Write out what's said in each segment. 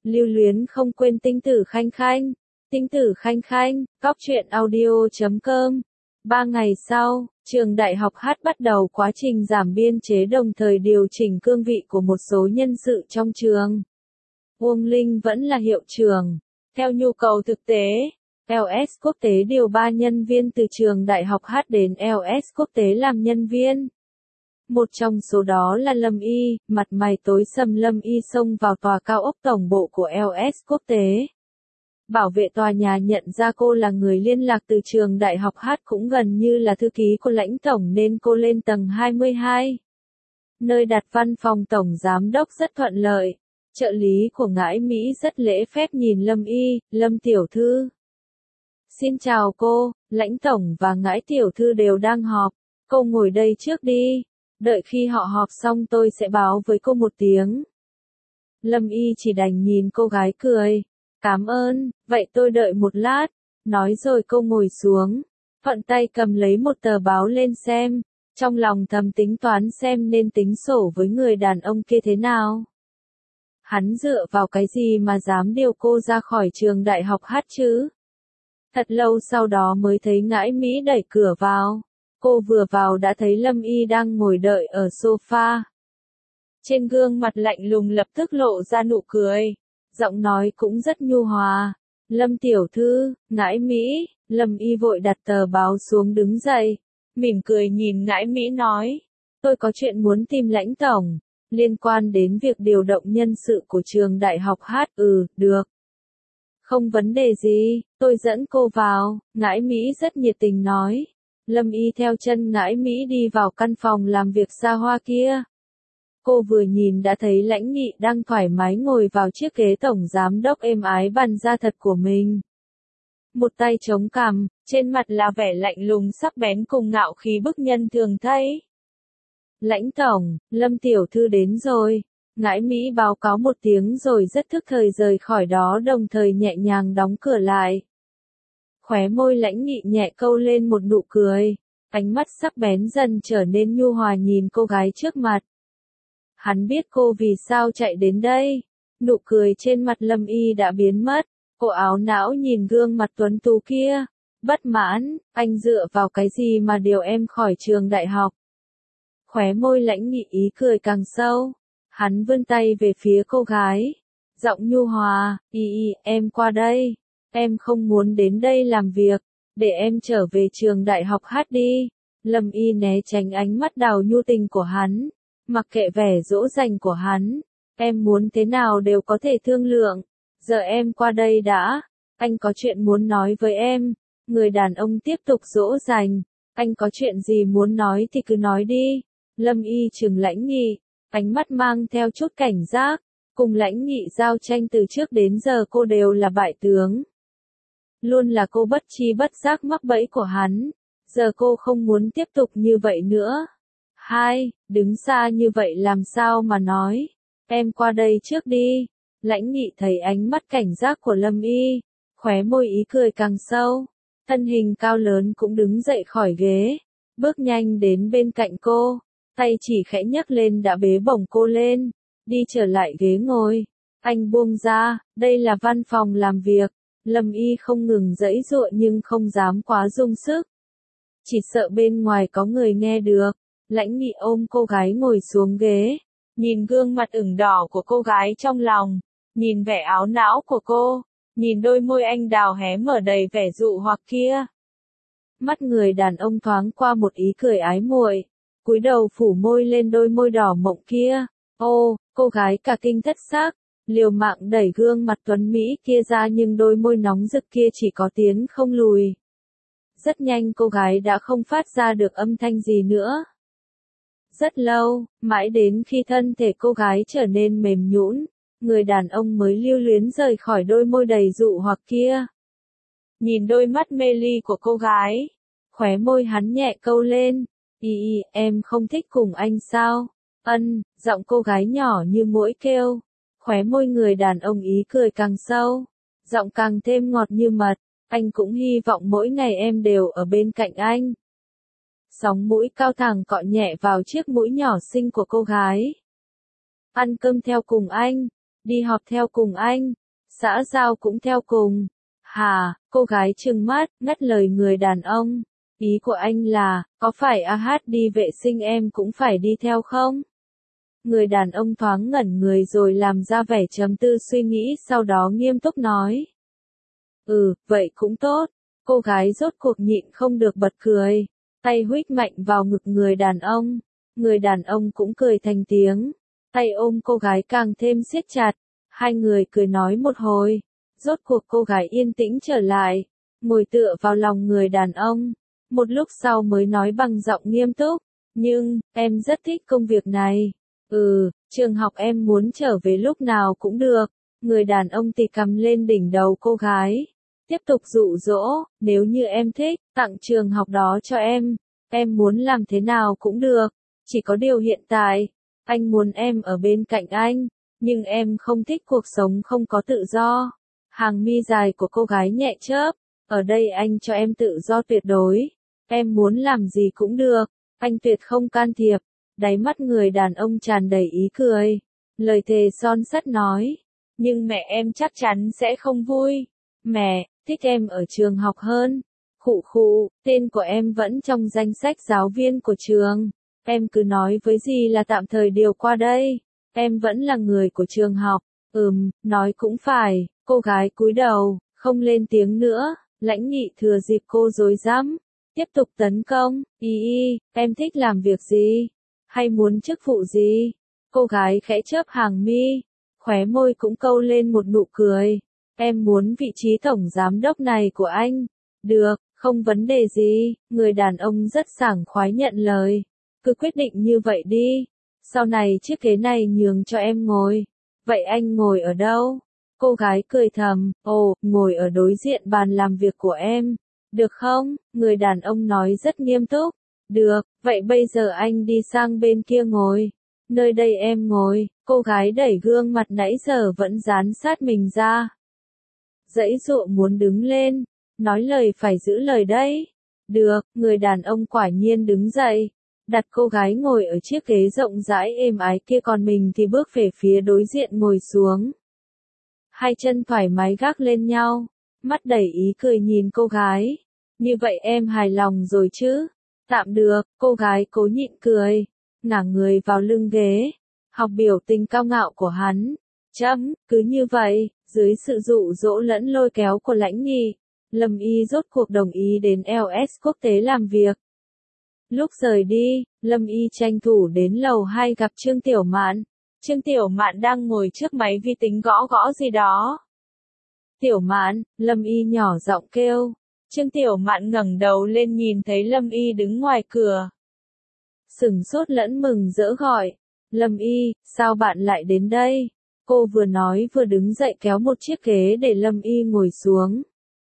Lưu luyến không quên Tinh Tử Khanh Khanh. Tinh Tử Khanh Khanh, cóc truyện audio.com. 3 ngày sau, trường đại học H bắt đầu quá trình giảm biên chế đồng thời điều chỉnh cương vị của một số nhân sự trong trường. Uông Linh vẫn là hiệu trưởng. Theo nhu cầu thực tế, LS Quốc tế điều 3 nhân viên từ trường đại học H đến LS Quốc tế làm nhân viên. Một trong số đó là Lâm Y, mặt mày tối sầm Lâm Y xông vào tòa cao ốc tổng bộ của LS Quốc tế. Bảo vệ tòa nhà nhận ra cô là người liên lạc từ trường đại học H cũng gần như là thư ký của lãnh tổng nên cô lên tầng 22. Nơi đặt văn phòng tổng giám đốc rất thuận lợi. Trợ lý của Ngãi Mỹ rất lễ phép nhìn Lâm Y, Lâm tiểu thư. Xin chào cô, lãnh tổng và Ngãi tiểu thư đều đang họp. Cô ngồi đây trước đi. Đợi khi họ họp xong tôi sẽ báo với cô một tiếng. Lâm Y chỉ đành nhìn cô gái cười. Cảm ơn, vậy tôi đợi một lát. Nói rồi cô ngồi xuống. Thuận tay cầm lấy một tờ báo lên xem. Trong lòng thầm tính toán xem nên tính sổ với người đàn ông kia thế nào. Hắn dựa vào cái gì mà dám điều cô ra khỏi trường đại học H chứ? Thật lâu sau đó mới thấy Ngãi Mỹ đẩy cửa vào. Cô vừa vào đã thấy Lâm Y đang ngồi đợi ở sofa. Trên gương mặt lạnh lùng lập tức lộ ra nụ cười. Giọng nói cũng rất nhu hòa. Lâm tiểu thư, Ngãi Mỹ. Lâm Y vội đặt tờ báo xuống đứng dậy. Mỉm cười nhìn Ngãi Mỹ nói. Tôi có chuyện muốn tìm lãnh tổng. Liên quan đến việc điều động nhân sự của trường đại học H. Được. Không vấn đề gì, tôi dẫn cô vào. Ngãi Mỹ rất nhiệt tình nói. Lâm Y theo chân Ngãi Mỹ đi vào căn phòng làm việc xa hoa kia. Cô vừa nhìn đã thấy Lãnh Nghị đang thoải mái ngồi vào chiếc ghế tổng giám đốc êm ái bàn da thật của mình. Một tay chống cằm, trên mặt là vẻ lạnh lùng sắc bén cùng ngạo khí bức nhân thường thấy. Lãnh tổng, Lâm tiểu thư đến rồi. Ngãi Mỹ báo cáo một tiếng rồi rất thức thời rời khỏi đó đồng thời nhẹ nhàng đóng cửa lại. Khóe môi Lãnh Nghị nhẹ câu lên một nụ cười. Ánh mắt sắc bén dần trở nên nhu hòa nhìn cô gái trước mặt. Hắn biết cô vì sao chạy đến đây. Nụ cười trên mặt Lâm Y đã biến mất. Cô áo não nhìn gương mặt tuấn tú kia. Bất mãn, anh dựa vào cái gì mà điều em khỏi trường đại học? Khóe môi Lãnh Nghị ý cười càng sâu. Hắn vươn tay về phía cô gái. Giọng nhu hòa, em qua đây. Em không muốn đến đây làm việc. Để em trở về trường đại học H đi. Lâm Y né tránh ánh mắt đào nhu tình của hắn. Mặc kệ vẻ dỗ dành của hắn. Em muốn thế nào đều có thể thương lượng. Giờ em qua đây đã. Anh có chuyện muốn nói với em. Người đàn ông tiếp tục dỗ dành. Anh có chuyện gì muốn nói thì cứ nói đi. Lâm Y trừng Lãnh Nghị. Ánh mắt mang theo chút cảnh giác. Cùng Lãnh Nghị giao tranh từ trước đến giờ cô đều là bại tướng. Luôn là cô bất tri bất giác mắc bẫy của hắn. Giờ cô không muốn tiếp tục như vậy nữa. Đứng xa như vậy làm sao mà nói. Em qua đây trước đi. Lãnh Nghị thấy ánh mắt cảnh giác của Lâm Y. Khóe môi ý cười càng sâu. Thân hình cao lớn cũng đứng dậy khỏi ghế. Bước nhanh đến bên cạnh cô. Tay chỉ khẽ nhấc lên đã bế bổng cô lên. Đi trở lại ghế ngồi. Anh buông ra, đây là văn phòng làm việc. Lâm Y không ngừng giãy giụa nhưng không dám quá dùng sức. Chỉ sợ bên ngoài có người nghe được. Lãnh Nghị ôm cô gái ngồi xuống ghế. Nhìn gương mặt ửng đỏ của cô gái trong lòng. Nhìn vẻ áo não của cô. Nhìn đôi môi anh đào hé mở đầy vẻ dụ hoặc kia. Mắt người đàn ông thoáng qua một ý cười ái muội. Cúi đầu phủ môi lên đôi môi đỏ mộng kia. Cô gái cả kinh thất xác. Liều mạng đẩy gương mặt tuấn Mỹ kia ra nhưng đôi môi nóng rực kia chỉ có tiến không lùi. Rất nhanh cô gái đã không phát ra được âm thanh gì nữa. Rất lâu, mãi đến khi thân thể cô gái trở nên mềm nhũn, người đàn ông mới lưu luyến rời khỏi đôi môi đầy dụ hoặc kia. Nhìn đôi mắt mê ly của cô gái, khóe môi hắn nhẹ câu lên. Em không thích cùng anh sao? Giọng cô gái nhỏ như muỗi kêu. Khóe môi người đàn ông ý cười càng sâu. Giọng càng thêm ngọt như mật. Anh cũng hy vọng mỗi ngày em đều ở bên cạnh anh. Sóng mũi cao thẳng cọ nhẹ vào chiếc mũi nhỏ xinh của cô gái. Ăn cơm theo cùng anh. Đi họp theo cùng anh, xã giao cũng theo cùng. Hả, cô gái trừng mắt, ngắt lời người đàn ông. Ý của anh là, có phải AH đi vệ sinh em cũng phải đi theo không? Người đàn ông thoáng ngẩn người rồi làm ra vẻ trầm tư suy nghĩ sau đó nghiêm túc nói. Vậy cũng tốt. Cô gái rốt cuộc nhịn không được bật cười. Tay huých mạnh vào ngực người đàn ông. Người đàn ông cũng cười thành tiếng. Tay ôm cô gái càng thêm siết chặt. Hai người cười nói một hồi. Rốt cuộc cô gái yên tĩnh trở lại. Ngồi tựa vào lòng người đàn ông. Một lúc sau mới nói bằng giọng nghiêm túc. Nhưng, em rất thích công việc này. Trường học em muốn trở về lúc nào cũng được. Người đàn ông tì cầm lên đỉnh đầu cô gái. Tiếp tục dụ dỗ, nếu như em thích, tặng trường học đó cho em muốn làm thế nào cũng được. Chỉ có điều hiện tại, anh muốn em ở bên cạnh anh, nhưng em không thích cuộc sống không có tự do. Hàng mi dài của cô gái nhẹ chớp, ở đây anh cho em tự do tuyệt đối. Em muốn làm gì cũng được, anh tuyệt không can thiệp. Đáy mắt người đàn ông tràn đầy ý cười. Lời thề son sắt nói. Nhưng mẹ em chắc chắn sẽ không vui. Mẹ, thích em ở trường học hơn. Khụ khụ, tên của em vẫn trong danh sách giáo viên của trường. Em cứ nói với dì là tạm thời điều qua đây. Em vẫn là người của trường học. Nói cũng phải. Cô gái cúi đầu, không lên tiếng nữa. Lãnh Nghị thừa dịp cô rối rắm, tiếp tục tấn công. Em thích làm việc gì? Hay muốn chức vụ gì? Cô gái khẽ chớp hàng mi, khóe môi cũng câu lên một nụ cười. Em muốn vị trí tổng giám đốc này của anh. Được, không vấn đề gì. Người đàn ông rất sảng khoái nhận lời. Cứ quyết định như vậy đi. Sau này chiếc ghế này nhường cho em ngồi. Vậy anh ngồi ở đâu? Cô gái cười thầm, ngồi ở đối diện bàn làm việc của em. Được không? Người đàn ông nói rất nghiêm túc. Được, vậy bây giờ anh đi sang bên kia ngồi. Nơi đây em ngồi. Cô gái đẩy gương mặt nãy giờ vẫn dán sát mình ra. Giãy giụa muốn đứng lên. Nói lời phải giữ lời đấy. Được, người đàn ông quả nhiên đứng dậy. Đặt cô gái ngồi ở chiếc ghế rộng rãi êm ái kia còn mình thì bước về phía đối diện ngồi xuống. Hai chân thoải mái gác lên nhau. Mắt đầy ý cười nhìn cô gái. Như vậy em hài lòng rồi chứ? Tạm được, cô gái cố nhịn cười. Ngả người vào lưng ghế. Học biểu tình cao ngạo của hắn. Cứ như vậy, dưới sự dụ dỗ lẫn lôi kéo của Lãnh Nghị, Lâm Y rốt cuộc đồng ý đến LS quốc tế làm việc. Lúc rời đi, Lâm Y tranh thủ đến lầu 2 gặp Trương Tiểu Mạn. Trương Tiểu Mạn đang ngồi trước máy vi tính gõ gõ gì đó. Tiểu Mạn, Lâm Y nhỏ giọng kêu. Trương Tiểu Mạn ngẩng đầu lên nhìn thấy Lâm Y đứng ngoài cửa. Sửng sốt lẫn mừng rỡ gọi. Lâm Y, sao bạn lại đến đây? Cô vừa nói vừa đứng dậy kéo một chiếc ghế để Lâm Y ngồi xuống.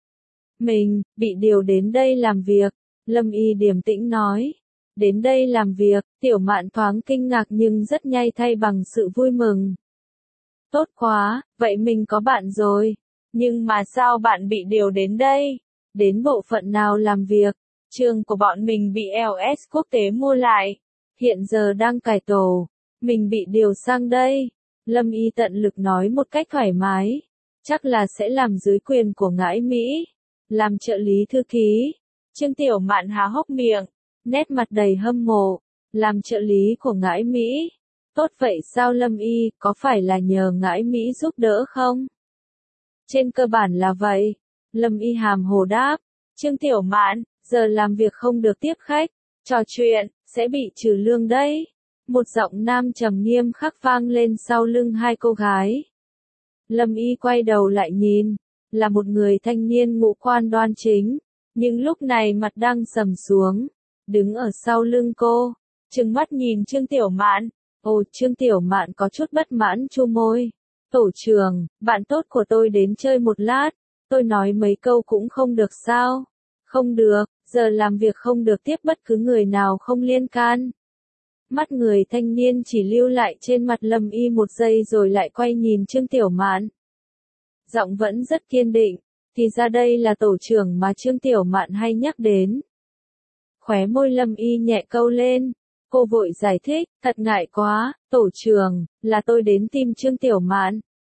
Mình, bị điều đến đây làm việc. Lâm Y điềm tĩnh nói. Đến đây làm việc, Tiểu Mạn thoáng kinh ngạc nhưng rất nhanh thay bằng sự vui mừng. Tốt quá, vậy mình có bạn rồi. Nhưng mà sao bạn bị điều đến đây? Đến bộ phận nào làm việc? Trường của bọn mình bị LS quốc tế mua lại. Hiện giờ đang cải tổ. Mình bị điều sang đây. Lâm Y tận lực nói một cách thoải mái. Chắc là sẽ làm dưới quyền của Ngãi Mỹ. Làm trợ lý thư ký. Trương Tiểu Mạn há hốc miệng. Nét mặt đầy hâm mộ. Làm trợ lý của Ngãi Mỹ. Tốt vậy sao Lâm Y, có phải là nhờ Ngãi Mỹ giúp đỡ không? Trên cơ bản là vậy. Lâm Y hàm hồ đáp. Trương Tiểu Mạn, giờ làm việc không được tiếp khách, trò chuyện, sẽ bị trừ lương đấy. Một giọng nam trầm nghiêm khắc vang lên sau lưng hai cô gái. Lâm Y quay đầu lại nhìn, là một người thanh niên ngũ quan đoan chính, nhưng lúc này mặt đang sầm xuống, đứng ở sau lưng cô, trừng mắt nhìn Trương Tiểu Mạn. Trương Tiểu Mạn có chút bất mãn chu môi. Tổ trưởng, bạn tốt của tôi đến chơi một lát, tôi nói mấy câu cũng không được sao? Không được, giờ làm việc không được tiếp bất cứ người nào không liên can. Mắt người thanh niên chỉ lưu lại trên mặt Lâm Y một giây rồi lại quay nhìn Trương Tiểu Mạn. Giọng vẫn rất kiên định, thì ra đây là tổ trưởng mà Trương Tiểu Mạn hay nhắc đến. Khóe môi Lâm Y nhẹ câu lên, cô vội giải thích, thật ngại quá, tổ trưởng, là tôi đến tìm Trương Tiểu Mạn.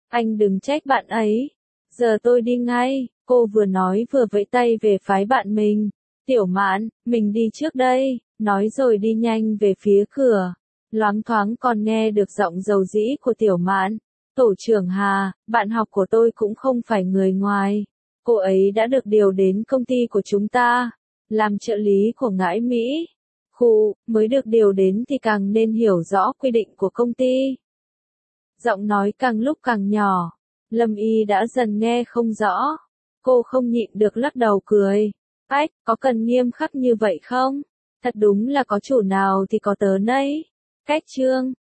Anh đừng trách bạn ấy. Giờ tôi đi ngay, cô vừa nói vừa vẫy tay về phái bạn mình. Tiểu Mạn, mình đi trước đây, nói rồi đi nhanh về phía cửa. Loáng thoáng còn nghe được giọng dầu dĩ của Tiểu Mạn. Tổ trưởng Hà, bạn học của tôi cũng không phải người ngoài. Cô ấy đã được điều đến công ty của chúng ta, làm trợ lý của Ngãi Mỹ. Mới được điều đến thì càng nên hiểu rõ quy định của công ty. Giọng nói càng lúc càng nhỏ, Lâm Y đã dần nghe không rõ. Cô không nhịn được lắc đầu cười. Ách, có cần nghiêm khắc như vậy không? Thật đúng là có chủ nào thì có tớ nấy. Cách chương